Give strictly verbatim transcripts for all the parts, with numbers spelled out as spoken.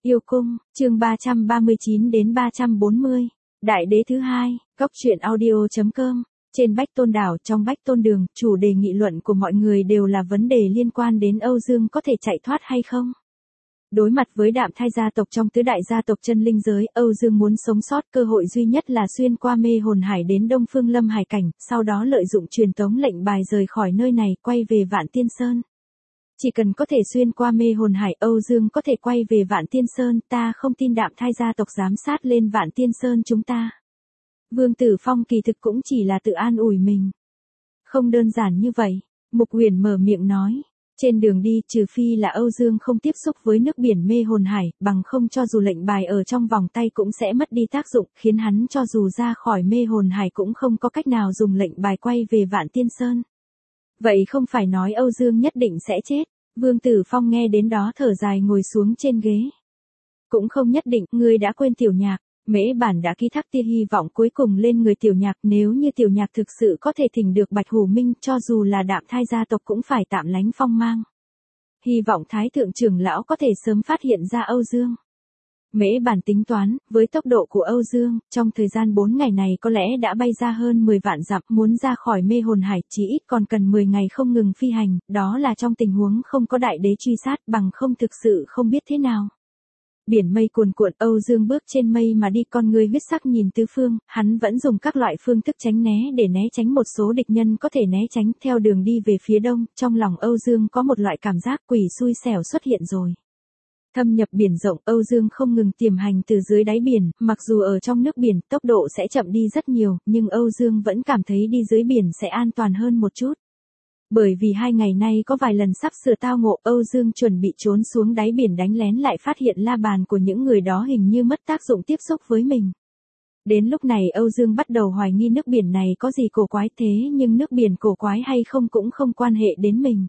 Yêu cung, chương ba trăm ba mươi chín đến ba trăm bốn mươi. Đại đế thứ hai, góc truyện audio.com. Trên Bách Tôn đảo, trong Bách Tôn đường, chủ đề nghị luận của mọi người đều là vấn đề liên quan đến Âu Dương có thể chạy thoát hay không. Đối mặt với Đạm Thai gia tộc trong tứ đại gia tộc chân linh giới, Âu Dương muốn sống sót, cơ hội duy nhất là xuyên qua mê hồn hải đến Đông Phương Lâm Hải cảnh, sau đó lợi dụng truyền tống lệnh bài rời khỏi nơi này, quay về Vạn Tiên Sơn. Chỉ cần có thể xuyên qua mê hồn hải, Âu Dương có thể quay về Vạn Tiên Sơn, ta không tin Đạm Thai gia tộc giám sát lên Vạn Tiên Sơn chúng ta. Vương Tử Phong kỳ thực cũng chỉ là tự an ủi mình. Không đơn giản như vậy, Mục Huyền mở miệng nói. Trên đường đi, trừ phi là Âu Dương không tiếp xúc với nước biển mê hồn hải, bằng không cho dù lệnh bài ở trong vòng tay cũng sẽ mất đi tác dụng, khiến hắn cho dù ra khỏi mê hồn hải cũng không có cách nào dùng lệnh bài quay về Vạn Tiên Sơn. Vậy không phải nói Âu Dương nhất định sẽ chết. Vương Tử Phong nghe đến đó thở dài ngồi xuống trên ghế. Cũng không nhất định, ngươi đã quên Tiểu Nhạc. Mễ Bản đã ký thác tia hy vọng cuối cùng lên người Tiểu Nhạc, nếu như Tiểu Nhạc thực sự có thể thỉnh được Bạch Hổ Minh, cho dù là Đạm Thai gia tộc cũng phải tạm lánh phong mang. Hy vọng Thái thượng trưởng lão có thể sớm phát hiện ra Âu Dương. Mễ Bản tính toán, với tốc độ của Âu Dương, trong thời gian bốn ngày này có lẽ đã bay ra hơn mười vạn dặm, muốn ra khỏi mê hồn hải, chỉ ít còn cần mười ngày không ngừng phi hành, đó là trong tình huống không có đại đế truy sát, bằng không thực sự không biết thế nào. Biển mây cuồn cuộn, Âu Dương bước trên mây mà đi, con người huyết sắc nhìn tứ phương, hắn vẫn dùng các loại phương thức tránh né để né tránh một số địch nhân có thể né tránh. Theo đường đi về phía đông, trong lòng Âu Dương có một loại cảm giác quỷ xui xẻo xuất hiện rồi. Thâm nhập biển rộng, Âu Dương không ngừng tiềm hành từ dưới đáy biển, mặc dù ở trong nước biển, tốc độ sẽ chậm đi rất nhiều, nhưng Âu Dương vẫn cảm thấy đi dưới biển sẽ an toàn hơn một chút. Bởi vì hai ngày nay có vài lần sắp sửa tao ngộ, Âu Dương chuẩn bị trốn xuống đáy biển đánh lén lại phát hiện la bàn của những người đó hình như mất tác dụng tiếp xúc với mình. Đến lúc này Âu Dương bắt đầu hoài nghi nước biển này có gì cổ quái thế, nhưng nước biển cổ quái hay không cũng không quan hệ đến mình.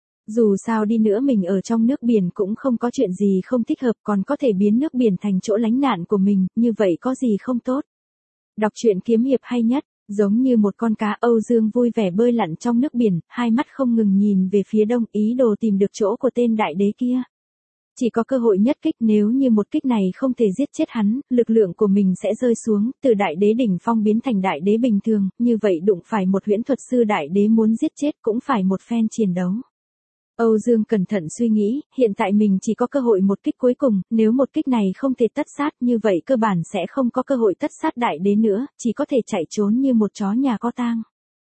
Dù sao đi nữa mình ở trong nước biển cũng không có chuyện gì không thích hợp, còn có thể biến nước biển thành chỗ lánh nạn của mình, như vậy có gì không tốt. Đọc truyện kiếm hiệp hay nhất. Giống như một con cá, Âu Dương vui vẻ bơi lặn trong nước biển, hai mắt không ngừng nhìn về phía đông, ý đồ tìm được chỗ của tên đại đế kia. Chỉ có cơ hội nhất kích, nếu như một kích này không thể giết chết hắn, lực lượng của mình sẽ rơi xuống, từ đại đế đỉnh phong biến thành đại đế bình thường, như vậy đụng phải một huyễn thuật sư đại đế muốn giết chết cũng phải một phen chiến đấu. Âu Dương cẩn thận suy nghĩ, hiện tại mình chỉ có cơ hội một kích cuối cùng, nếu một kích này không thể tất sát, như vậy cơ bản sẽ không có cơ hội tất sát đại đế nữa, chỉ có thể chạy trốn như một chó nhà có tang.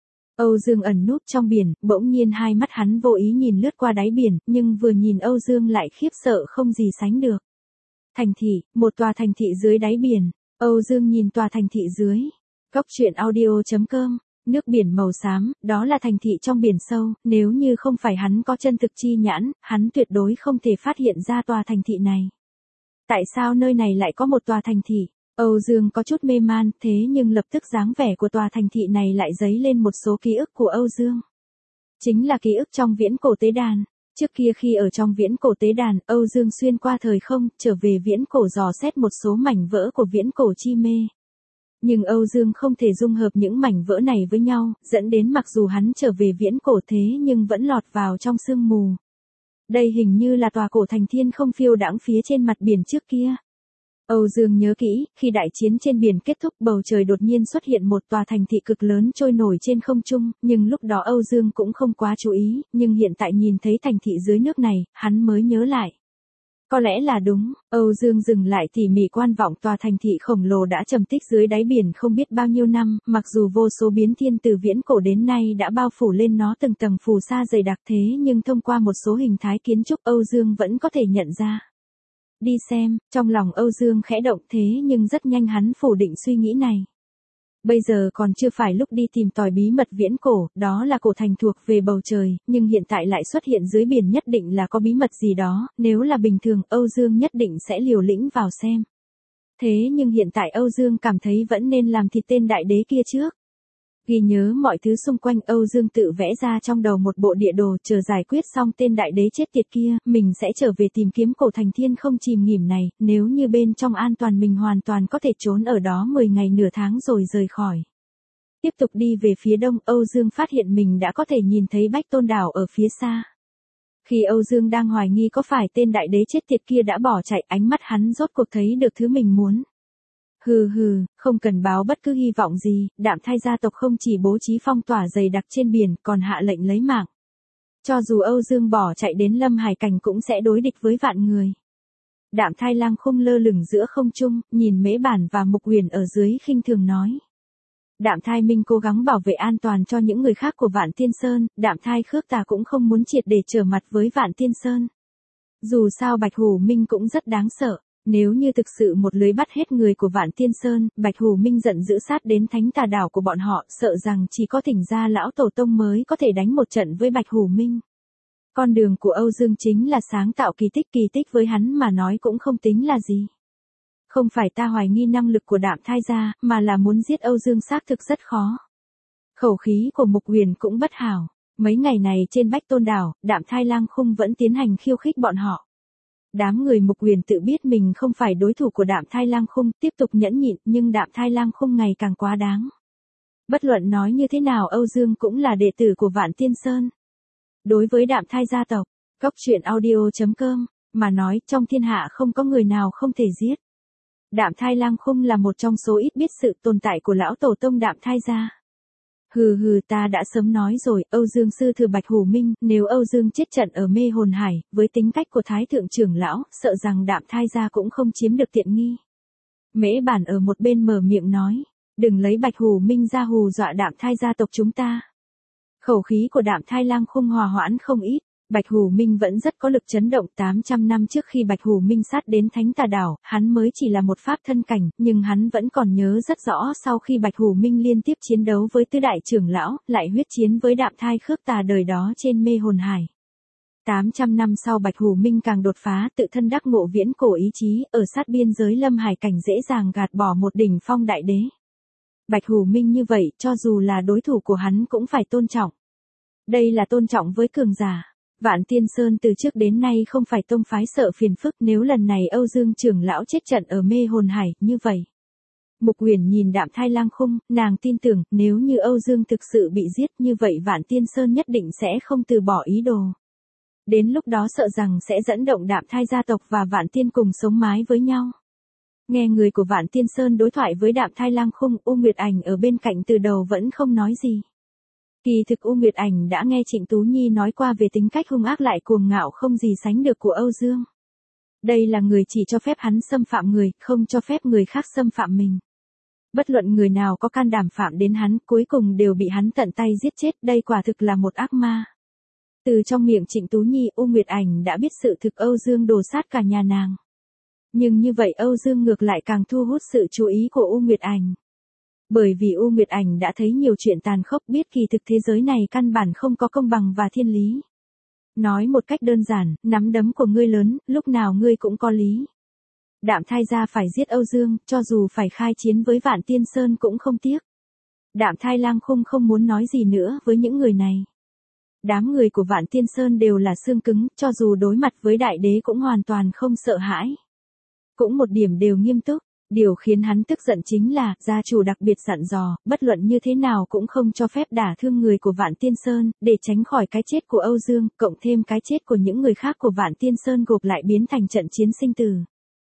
Âu Dương ẩn núp trong biển, bỗng nhiên hai mắt hắn vô ý nhìn lướt qua đáy biển, nhưng vừa nhìn Âu Dương lại khiếp sợ không gì sánh được. Thành thị, một tòa thành thị dưới đáy biển. Âu Dương nhìn tòa thành thị dưới. Góc truyện audio.com. Nước biển màu xám, đó là thành thị trong biển sâu, nếu như không phải hắn có chân thực chi nhãn, hắn tuyệt đối không thể phát hiện ra tòa thành thị này. Tại sao nơi này lại có một tòa thành thị? Âu Dương có chút mê man, thế nhưng lập tức dáng vẻ của tòa thành thị này lại dấy lên một số ký ức của Âu Dương. Chính là ký ức trong viễn cổ tế đàn. Trước kia khi ở trong viễn cổ tế đàn, Âu Dương xuyên qua thời không, trở về viễn cổ dò xét một số mảnh vỡ của viễn cổ chi mê. Nhưng Âu Dương không thể dung hợp những mảnh vỡ này với nhau, dẫn đến mặc dù hắn trở về viễn cổ thế nhưng vẫn lọt vào trong sương mù. Đây hình như là tòa cổ thành thiên không phiêu đãng phía trên mặt biển trước kia. Âu Dương nhớ kỹ, khi đại chiến trên biển kết thúc, bầu trời đột nhiên xuất hiện một tòa thành thị cực lớn trôi nổi trên không trung, nhưng lúc đó Âu Dương cũng không quá chú ý, nhưng hiện tại nhìn thấy thành thị dưới nước này, hắn mới nhớ lại. Có lẽ là đúng, Âu Dương dừng lại tỉ mỉ quan vọng tòa thành thị khổng lồ đã trầm tích dưới đáy biển không biết bao nhiêu năm, mặc dù vô số biến thiên từ viễn cổ đến nay đã bao phủ lên nó từng tầng phù sa dày đặc thế nhưng thông qua một số hình thái kiến trúc Âu Dương vẫn có thể nhận ra. Đi xem, trong lòng Âu Dương khẽ động thế nhưng rất nhanh hắn phủ định suy nghĩ này. Bây giờ còn chưa phải lúc đi tìm tòi bí mật viễn cổ, đó là cổ thành thuộc về bầu trời, nhưng hiện tại lại xuất hiện dưới biển nhất định là có bí mật gì đó, nếu là bình thường Âu Dương nhất định sẽ liều lĩnh vào xem. Thế nhưng hiện tại Âu Dương cảm thấy vẫn nên làm thịt tên đại đế kia trước. Ghi nhớ mọi thứ xung quanh, Âu Dương tự vẽ ra trong đầu một bộ địa đồ, chờ giải quyết xong tên đại đế chết tiệt kia, mình sẽ trở về tìm kiếm cổ thành thiên không chìm nghỉm này, nếu như bên trong an toàn mình hoàn toàn có thể trốn ở đó mười ngày nửa tháng rồi rời khỏi. Tiếp tục đi về phía đông, Âu Dương phát hiện mình đã có thể nhìn thấy Bách Tôn đảo ở phía xa. Khi Âu Dương đang hoài nghi có phải tên đại đế chết tiệt kia đã bỏ chạy, ánh mắt hắn rốt cuộc thấy được thứ mình muốn. Hừ hừ, không cần báo bất cứ hy vọng gì, Đạm Thai gia tộc không chỉ bố trí phong tỏa dày đặc trên biển, còn hạ lệnh lấy mạng. Cho dù Âu Dương bỏ chạy đến Lâm Hải Cảnh cũng sẽ đối địch với vạn người. Đạm Thai Lang Khung lơ lửng giữa không trung, nhìn Mễ Bản và Mục Huyền ở dưới khinh thường nói. Đạm Thai Minh cố gắng bảo vệ an toàn cho những người khác của Vạn Tiên Sơn, Đạm Thai Khước Tà cũng không muốn triệt để trở mặt với Vạn Tiên Sơn. Dù sao Bạch Hủ Minh cũng rất đáng sợ, nếu như thực sự một lưới bắt hết người của Vạn Tiên Sơn, Bạch Hủ Minh giận dữ sát đến thánh tà đảo của bọn họ, sợ rằng chỉ có Thỉnh gia lão tổ tông mới có thể đánh một trận với Bạch Hủ Minh. Con đường của Âu Dương chính là sáng tạo kỳ tích, kỳ tích với hắn mà nói cũng không tính là gì. Không phải ta hoài nghi năng lực của Đạm Thai gia, mà là muốn giết Âu Dương xác thực rất khó. Khẩu khí của Mục Huyền cũng bất hảo. Mấy ngày này trên Bách Tôn đảo, Đạm Thai Lang Khung vẫn tiến hành khiêu khích bọn họ. Đám người Mục Huyền tự biết mình không phải đối thủ của Đạm Thai Lang Khung, tiếp tục nhẫn nhịn, nhưng Đạm Thai Lang Khung ngày càng quá đáng. Bất luận nói như thế nào, Âu Dương cũng là đệ tử của Vạn Tiên Sơn. Đối với Đạm Thai gia tộc, Cốc Truyện Audio chấm com mà nói, trong thiên hạ không có người nào không thể giết. Đạm Thai Lang Khung là một trong số ít biết sự tồn tại của lão tổ tông Đạm Thai gia. Hừ hừ, ta đã sớm nói rồi, Âu Dương sư thừa Bạch Hủ Minh, nếu Âu Dương chết trận ở Mê Hồn Hải, với tính cách của Thái thượng trưởng lão, sợ rằng Đạm Thai gia cũng không chiếm được tiện nghi. Mễ Bản ở một bên mở miệng nói, đừng lấy Bạch Hủ Minh ra hù dọa Đạm Thai gia tộc chúng ta. Khẩu khí của Đạm Thai Lang Khung hòa hoãn không ít. Bạch Hủ Minh vẫn rất có lực chấn động. Tám trăm năm trước khi Bạch Hủ Minh sát đến Thánh Tà Đảo, hắn mới chỉ là một pháp thân cảnh, nhưng hắn vẫn còn nhớ rất rõ sau khi Bạch Hủ Minh liên tiếp chiến đấu với tứ đại trưởng lão, lại huyết chiến với Đạm Thai Khước Tà đời đó trên Mê Hồn Hải. tám trăm năm sau Bạch Hủ Minh càng đột phá, tự thân đắc ngộ viễn cổ ý chí, ở sát biên giới Lâm Hải Cảnh dễ dàng gạt bỏ một đỉnh phong đại đế. Bạch Hủ Minh như vậy, cho dù là đối thủ của hắn cũng phải tôn trọng. Đây là tôn trọng với cường giả. Vạn Tiên Sơn từ trước đến nay không phải tông phái sợ phiền phức, nếu lần này Âu Dương trưởng lão chết trận ở Mê Hồn Hải, như vậy. Mục Huyền nhìn Đạm Thai Lang Khung, nàng tin tưởng, nếu như Âu Dương thực sự bị giết như vậy Vạn Tiên Sơn nhất định sẽ không từ bỏ ý đồ. Đến lúc đó sợ rằng sẽ dẫn động Đạm Thai gia tộc và Vạn Tiên cùng sống mái với nhau. Nghe người của Vạn Tiên Sơn đối thoại với Đạm Thai Lang Khung, U Nguyệt Ảnh ở bên cạnh từ đầu vẫn không nói gì. Kỳ thực U Nguyệt Ảnh đã nghe Trịnh Tú Nhi nói qua về tính cách hung ác lại cuồng ngạo không gì sánh được của Âu Dương. Đây là người chỉ cho phép hắn xâm phạm người, không cho phép người khác xâm phạm mình. Bất luận người nào có can đảm phạm đến hắn, cuối cùng đều bị hắn tận tay giết chết, đây quả thực là một ác ma. Từ trong miệng Trịnh Tú Nhi, U Nguyệt Ảnh đã biết sự thực Âu Dương đổ sát cả nhà nàng. Nhưng như vậy Âu Dương ngược lại càng thu hút sự chú ý của U Nguyệt Ảnh. Bởi vì U Nguyệt Ảnh đã thấy nhiều chuyện tàn khốc, biết kỳ thực thế giới này căn bản không có công bằng và thiên lý. Nói một cách đơn giản, nắm đấm của ngươi lớn, lúc nào ngươi cũng có lý. Đạm Thai gia phải giết Âu Dương, cho dù phải khai chiến với Vạn Tiên Sơn cũng không tiếc. Đạm Thai Lang Khung không muốn nói gì nữa với những người này. Đám người của Vạn Tiên Sơn đều là xương cứng, cho dù đối mặt với đại đế cũng hoàn toàn không sợ hãi. Cũng một điểm đều nghiêm túc. Điều khiến hắn tức giận chính là, gia chủ đặc biệt dặn dò, bất luận như thế nào cũng không cho phép đả thương người của Vạn Tiên Sơn, để tránh khỏi cái chết của Âu Dương, cộng thêm cái chết của những người khác của Vạn Tiên Sơn gộp lại biến thành trận chiến sinh tử.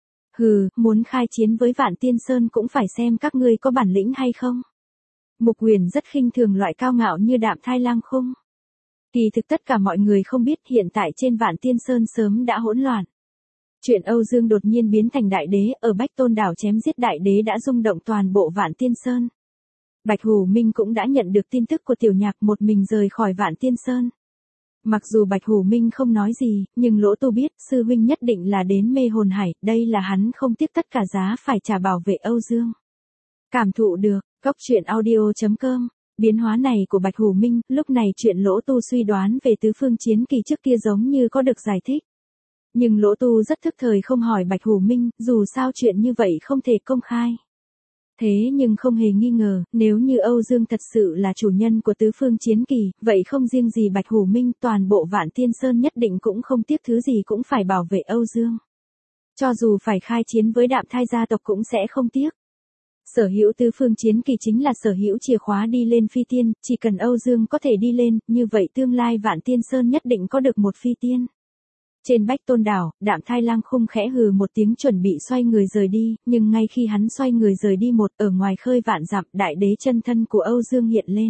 Hừ, muốn khai chiến với Vạn Tiên Sơn cũng phải xem các ngươi có bản lĩnh hay không. Mục Huyền rất khinh thường loại cao ngạo như Đạm Thai Lang Khung. Kỳ thực tất cả mọi người không biết hiện tại trên Vạn Tiên Sơn sớm đã hỗn loạn. Chuyện Âu Dương đột nhiên biến thành đại đế, ở Bách Tôn đảo chém giết đại đế đã rung động toàn bộ Vạn Tiên Sơn. Bạch Hủ Minh cũng đã nhận được tin tức của Tiểu Nhạc, một mình rời khỏi Vạn Tiên Sơn. Mặc dù Bạch Hủ Minh không nói gì, nhưng Lỗ Tu biết, sư huynh nhất định là đến Mê Hồn Hải, đây là hắn không tiếc tất cả giá phải trả bảo vệ Âu Dương. Cảm thụ được, Cốc Truyện Audio chấm com. Biến hóa này của Bạch Hủ Minh, lúc này chuyện Lỗ Tu suy đoán về tứ phương chiến kỳ trước kia giống như có được giải thích. Nhưng Lỗ Tu rất thức thời không hỏi Bạch Hủ Minh, dù sao chuyện như vậy không thể công khai. Thế nhưng không hề nghi ngờ, nếu như Âu Dương thật sự là chủ nhân của tứ phương chiến kỳ, vậy không riêng gì Bạch Hủ Minh, toàn bộ Vạn Tiên Sơn nhất định cũng không tiếc thứ gì cũng phải bảo vệ Âu Dương. Cho dù phải khai chiến với Đạm Thai gia tộc cũng sẽ không tiếc. Sở hữu tứ phương chiến kỳ chính là sở hữu chìa khóa đi lên phi tiên, chỉ cần Âu Dương có thể đi lên, như vậy tương lai Vạn Tiên Sơn nhất định có được một phi tiên. Trên Bách Tôn đảo, Đạm Thai Lang Khung khẽ hừ một tiếng chuẩn bị xoay người rời đi, nhưng ngay khi hắn xoay người rời đi một, ở ngoài khơi vạn dặm, đại đế chân thân của Âu Dương hiện lên.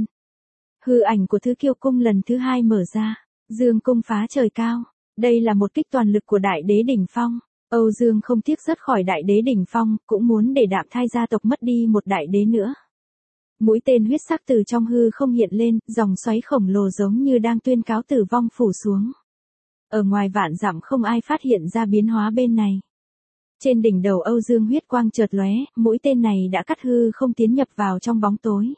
Hư ảnh của Thứ Kiêu Cung lần thứ hai mở ra, Dương cung phá trời cao. Đây là một kích toàn lực của đại đế đỉnh phong. Âu Dương không tiếc rớt khỏi đại đế đỉnh phong, cũng muốn để Đạm Thai gia tộc mất đi một đại đế nữa. Mũi tên huyết sắc từ trong hư không hiện lên, dòng xoáy khổng lồ giống như đang tuyên cáo tử vong phủ xuống. Ở ngoài vạn dặm không ai phát hiện ra biến hóa bên này. Trên đỉnh đầu Âu Dương huyết quang chợt lóe, mũi tên này đã cắt hư không tiến nhập vào trong bóng tối.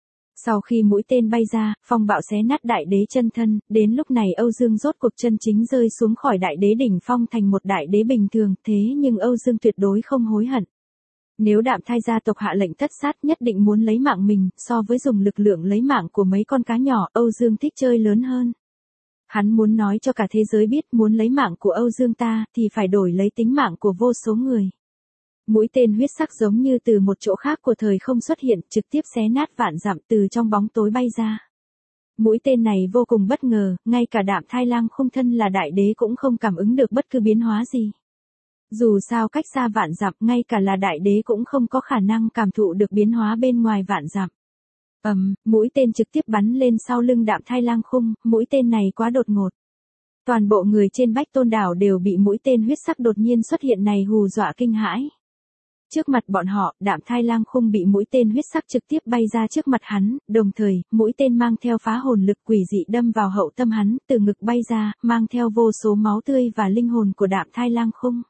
Sau khi mũi tên bay ra, phong bạo xé nát đại đế chân thân, đến lúc này Âu Dương rốt cuộc chân chính rơi xuống khỏi đại đế đỉnh phong thành một đại đế bình thường, thế nhưng Âu Dương tuyệt đối không hối hận. Nếu Đạm Thai gia tộc hạ lệnh tất sát nhất định muốn lấy mạng mình, so với dùng lực lượng lấy mạng của mấy con cá nhỏ, Âu Dương thích chơi lớn hơn. Hắn muốn nói cho cả thế giới biết muốn lấy mạng của Âu Dương ta, thì phải đổi lấy tính mạng của vô số người. Mũi tên huyết sắc giống như từ một chỗ khác của thời không xuất hiện, trực tiếp xé nát vạn dặm từ trong bóng tối bay ra. Mũi tên này vô cùng bất ngờ, ngay cả Đạm Thai Lang Khung thân là đại đế cũng không cảm ứng được bất cứ biến hóa gì. Dù sao cách xa vạn dặm, ngay cả là đại đế cũng không có khả năng cảm thụ được biến hóa bên ngoài vạn dặm. Ầm, um, mũi tên trực tiếp bắn lên sau lưng Đạm Thai Lang Khung, mũi tên này quá đột ngột. Toàn bộ người trên Bách Tôn đảo đều bị mũi tên huyết sắc đột nhiên xuất hiện này hù dọa kinh hãi. Trước mặt bọn họ, Đạm Thai Lang Khung bị mũi tên huyết sắc trực tiếp bay ra trước mặt hắn, đồng thời, mũi tên mang theo phá hồn lực quỷ dị đâm vào hậu tâm hắn, từ ngực bay ra, mang theo vô số máu tươi và linh hồn của Đạm Thai Lang Khung.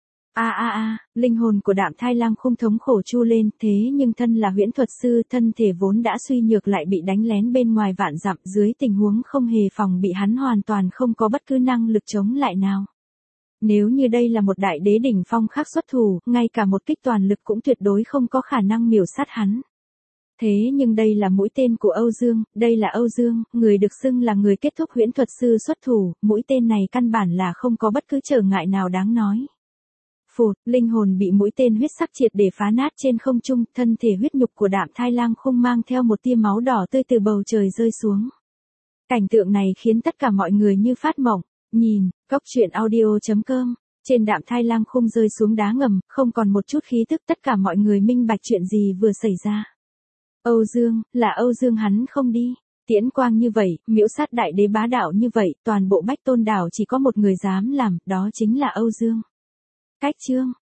A a a, linh hồn của Đạm Thai Lang Khung thống khổ chu lên, thế nhưng thân là huyễn thuật sư, thân thể vốn đã suy nhược lại bị đánh lén bên ngoài vạn dặm, dưới tình huống không hề phòng bị hắn hoàn toàn không có bất cứ năng lực chống lại nào. Nếu như đây là một đại đế đỉnh phong khác xuất thủ, ngay cả một kích toàn lực cũng tuyệt đối không có khả năng miểu sát hắn. Thế nhưng đây là mũi tên của Âu Dương, đây là Âu Dương, người được xưng là người kết thúc huyễn thuật sư xuất thủ, mũi tên này căn bản là không có bất cứ trở ngại nào đáng nói. Phụt, linh hồn bị mũi tên huyết sắc triệt để phá nát trên không trung, thân thể huyết nhục của Đạm Thai Lang Khung mang theo một tia máu đỏ tươi từ bầu trời rơi xuống. Cảnh tượng này khiến tất cả mọi người như phát mộng. Nhìn, cốc truyện audio chấm com, trên Đạm Thai Lang Khung rơi xuống đá ngầm, không còn một chút khí tức, tất cả mọi người minh bạch chuyện gì vừa xảy ra. Âu Dương, là Âu Dương hắn không đi. Tiễn quang như vậy, miễu sát đại đế bá đạo như vậy, toàn bộ Bách Tôn đảo chỉ có một người dám làm, đó chính là Âu Dương. Cách chương